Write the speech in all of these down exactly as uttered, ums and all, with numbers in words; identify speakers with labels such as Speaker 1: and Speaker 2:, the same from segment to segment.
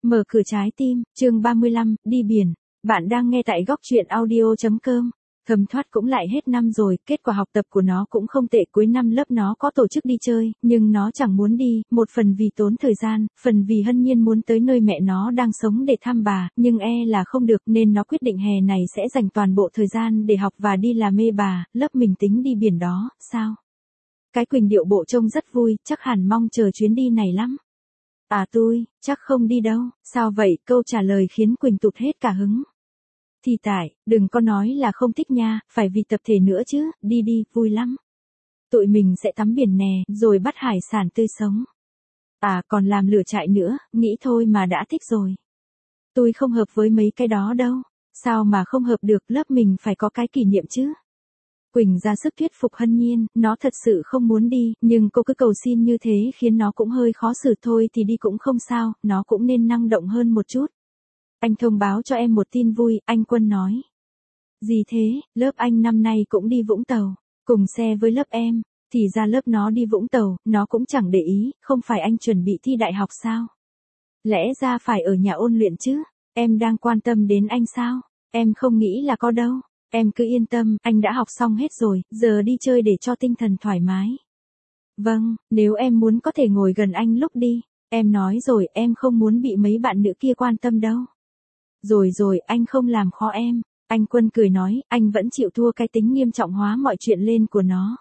Speaker 1: Mở cửa trái tim, chương ba mươi lăm, đi biển. Bạn đang nghe tại góc truyện audio chấm com. Thấm thoát cũng lại hết năm rồi, kết quả học tập của nó cũng không tệ, cuối năm lớp nó có tổ chức đi chơi, nhưng nó chẳng muốn đi, một phần vì tốn thời gian, phần vì Hân Nhiên muốn tới nơi mẹ nó đang sống để thăm bà, nhưng e là không được nên nó quyết định hè này sẽ dành toàn bộ thời gian để học và đi làm mê bà, lớp mình tính đi biển đó, sao? Cái Quỳnh điệu bộ trông rất vui, chắc hẳn mong chờ chuyến đi này lắm. À tôi, chắc không đi đâu, sao vậy? Câu trả lời khiến Quỳnh tụt hết cả hứng. Thì tại, đừng có nói là không thích nha, phải vì tập thể nữa chứ, đi đi, vui lắm. Tụi mình sẽ tắm biển nè, rồi bắt hải sản tươi sống. À còn làm lửa trại nữa, nghĩ thôi mà đã thích rồi. Tôi không hợp với mấy cái đó đâu, sao mà không hợp được, lớp mình phải có cái kỷ niệm chứ. Quỳnh ra sức thuyết phục Hân Nhiên, nó thật sự không muốn đi, nhưng cô cứ cầu xin như thế khiến nó cũng hơi khó xử, thôi thì đi cũng không sao, nó cũng nên năng động hơn một chút. Anh thông báo cho em một tin vui, anh Quân nói. Gì thế, lớp anh năm nay cũng đi Vũng Tàu, cùng xe với lớp em, thì ra lớp nó đi Vũng Tàu, nó cũng chẳng để ý, không phải anh chuẩn bị thi đại học sao? Lẽ ra phải ở nhà ôn luyện chứ, em đang quan tâm đến anh sao? Em không nghĩ là có đâu. Em cứ yên tâm, anh đã học xong hết rồi, giờ đi chơi để cho tinh thần thoải mái. Vâng, nếu em muốn có thể ngồi gần anh lúc đi, em nói rồi em không muốn bị mấy bạn nữ kia quan tâm đâu. Rồi rồi, anh không làm khó em, anh Quân cười nói, anh vẫn chịu thua cái tính nghiêm trọng hóa mọi chuyện lên của nó.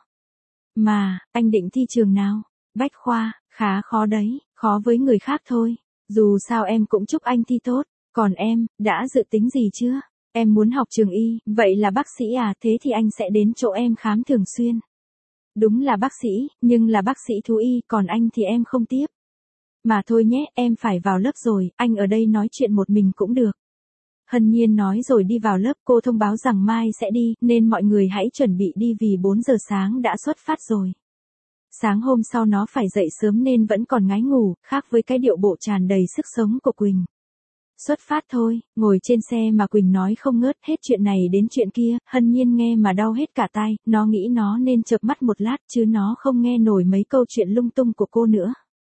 Speaker 1: Mà, anh định thi trường nào? Bách khoa, khá khó đấy, khó với người khác thôi. Dù sao em cũng chúc anh thi tốt, còn em, đã dự tính gì chưa? Em muốn học trường y, vậy là bác sĩ à, thế thì anh sẽ đến chỗ em khám thường xuyên. Đúng là bác sĩ, nhưng là bác sĩ thú y, còn anh thì em không tiếp. Mà thôi nhé, em phải vào lớp rồi, anh ở đây nói chuyện một mình cũng được. Hân Nhiên nói rồi đi vào lớp, cô thông báo rằng mai sẽ đi, nên mọi người hãy chuẩn bị đi vì bốn giờ sáng đã xuất phát rồi. Sáng hôm sau nó phải dậy sớm nên vẫn còn ngái ngủ, khác với cái điệu bộ tràn đầy sức sống của Quỳnh. Xuất phát thôi, ngồi trên xe mà Quỳnh nói không ngớt, hết chuyện này đến chuyện kia, Hân Nhiên nghe mà đau hết cả tai, nó nghĩ nó nên chợp mắt một lát chứ nó không nghe nổi mấy câu chuyện lung tung của cô nữa.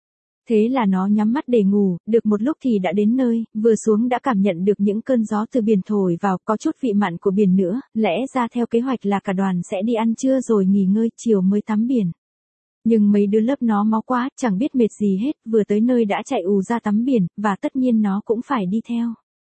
Speaker 1: Thế là nó nhắm mắt để ngủ, được một lúc thì đã đến nơi, vừa xuống đã cảm nhận được những cơn gió từ biển thổi vào, có chút vị mặn của biển nữa, lẽ ra theo kế hoạch là cả đoàn sẽ đi ăn trưa rồi nghỉ ngơi, chiều mới tắm biển. Nhưng mấy đứa lớp nó máu quá, chẳng biết mệt gì hết, vừa tới nơi đã chạy ù ra tắm biển, và tất nhiên nó cũng phải đi theo.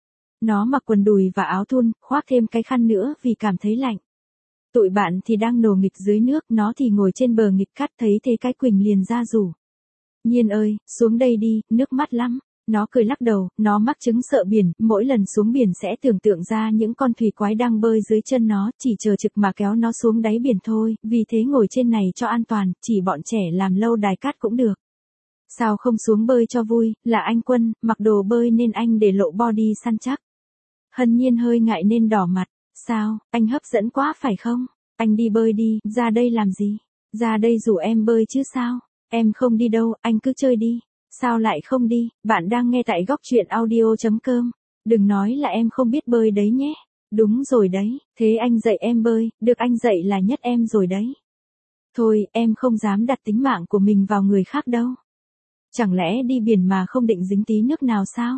Speaker 1: Nó mặc quần đùi và áo thun, khoác thêm cái khăn nữa vì cảm thấy lạnh. Tụi bạn thì đang nổ nghịch dưới nước, nó thì ngồi trên bờ nghịch cắt, thấy thế cái Quỳnh liền ra rủ. Nhiên ơi, xuống đây đi, nước mát lắm. Nó cười lắc đầu, nó mắc chứng sợ biển, mỗi lần xuống biển sẽ tưởng tượng ra những con thủy quái đang bơi dưới chân nó, chỉ chờ trực mà kéo nó xuống đáy biển thôi, vì thế ngồi trên này cho an toàn, chỉ bọn trẻ làm lâu đài cát cũng được. Sao không xuống bơi cho vui, là anh Quân, mặc đồ bơi nên anh để lộ body săn chắc. Hân Nhiên hơi ngại nên đỏ mặt, sao, anh hấp dẫn quá phải không? Anh đi bơi đi, ra đây làm gì? Ra đây rủ em bơi chứ sao? Em không đi đâu, anh cứ chơi đi. Sao lại không đi, bạn đang nghe tại góc truyện audio chấm com. Đừng nói là em không biết bơi đấy nhé. Đúng rồi đấy, thế anh dạy em bơi, được anh dạy là nhất em rồi đấy. Thôi, em không dám đặt tính mạng của mình vào người khác đâu. Chẳng lẽ đi biển mà không định dính tí nước nào sao?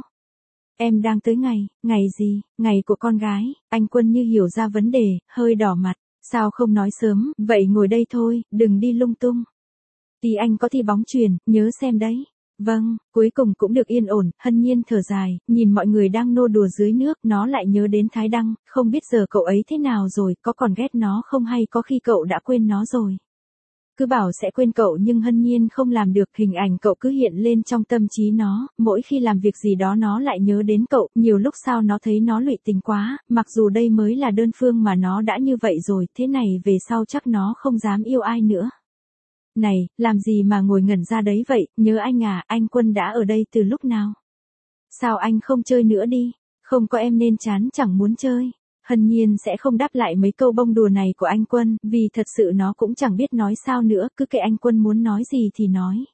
Speaker 1: Em đang tới ngày, ngày gì, ngày của con gái, anh Quân như hiểu ra vấn đề, hơi đỏ mặt. Sao không nói sớm, vậy ngồi đây thôi, đừng đi lung tung. Thì anh có thi bóng chuyền, nhớ xem đấy. Vâng, cuối cùng cũng được yên ổn, Hân Nhiên thở dài, nhìn mọi người đang nô đùa dưới nước, nó lại nhớ đến Thái Đăng, không biết giờ cậu ấy thế nào rồi, có còn ghét nó không hay có khi cậu đã quên nó rồi. Cứ bảo sẽ quên cậu nhưng Hân Nhiên không làm được, hình ảnh cậu cứ hiện lên trong tâm trí nó, mỗi khi làm việc gì đó nó lại nhớ đến cậu, nhiều lúc sao nó thấy nó lụy tình quá, mặc dù đây mới là đơn phương mà nó đã như vậy rồi, thế này về sau chắc nó không dám yêu ai nữa. Này, làm gì mà ngồi ngẩn ra đấy vậy, nhớ anh à, anh Quân đã ở đây từ lúc nào? Sao anh không chơi nữa đi, không có em nên chán chẳng muốn chơi. Hân Nhiên sẽ không đáp lại mấy câu bông đùa này của anh Quân, vì thật sự nó cũng chẳng biết nói sao nữa, cứ kệ anh Quân muốn nói gì thì nói.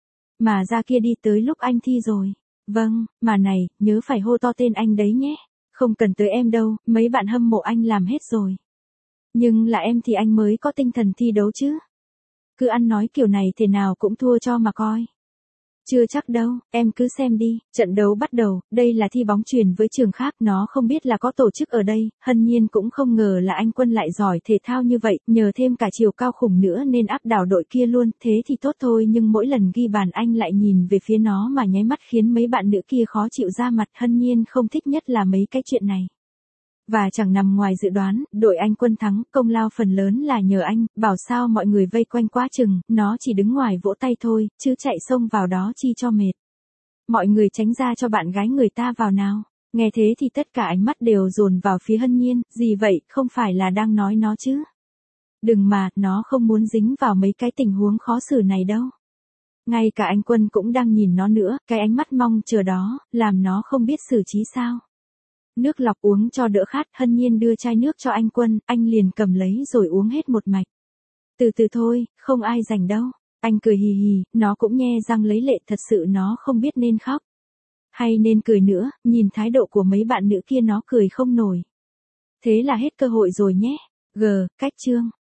Speaker 1: Mà ra kia đi tới lúc anh thi rồi. Vâng, mà này, nhớ phải hô to tên anh đấy nhé. Không cần tới em đâu, mấy bạn hâm mộ anh làm hết rồi. Nhưng là em thì anh mới có tinh thần thi đấu chứ. Cứ ăn nói kiểu này thế nào cũng thua cho mà coi. Chưa chắc đâu, em cứ xem đi, trận đấu bắt đầu, đây là thi bóng chuyền với trường khác, nó không biết là có tổ chức ở đây, Hân Nhiên cũng không ngờ là anh Quân lại giỏi thể thao như vậy, nhờ thêm cả chiều cao khủng nữa nên áp đảo đội kia luôn, thế thì tốt thôi nhưng mỗi lần ghi bàn anh lại nhìn về phía nó mà nháy mắt khiến mấy bạn nữ kia khó chịu ra mặt, Hân Nhiên không thích nhất là mấy cái chuyện này. Và chẳng nằm ngoài dự đoán, đội anh Quân thắng, công lao phần lớn là nhờ anh, bảo sao mọi người vây quanh quá chừng, nó chỉ đứng ngoài vỗ tay thôi, chứ chạy xông vào đó chi cho mệt. Mọi người tránh ra cho bạn gái người ta vào nào. Nghe thế thì tất cả ánh mắt đều dồn vào phía Hân Nhiên, gì vậy, không phải là đang nói nó chứ. Đừng mà, nó không muốn dính vào mấy cái tình huống khó xử này đâu. Ngay cả anh Quân cũng đang nhìn nó nữa, cái ánh mắt mong chờ đó, làm nó không biết xử trí sao. Nước lọc uống cho đỡ khát, Hân Nhiên đưa chai nước cho anh Quân, anh liền cầm lấy rồi uống hết một mạch. Từ từ thôi, không ai rảnh đâu. Anh cười hì hì, nó cũng nhe răng lấy lệ, thật sự nó không biết nên khóc hay nên cười nữa, nhìn thái độ của mấy bạn nữ kia nó cười không nổi. Thế là hết cơ hội rồi nhé. G, cách chương.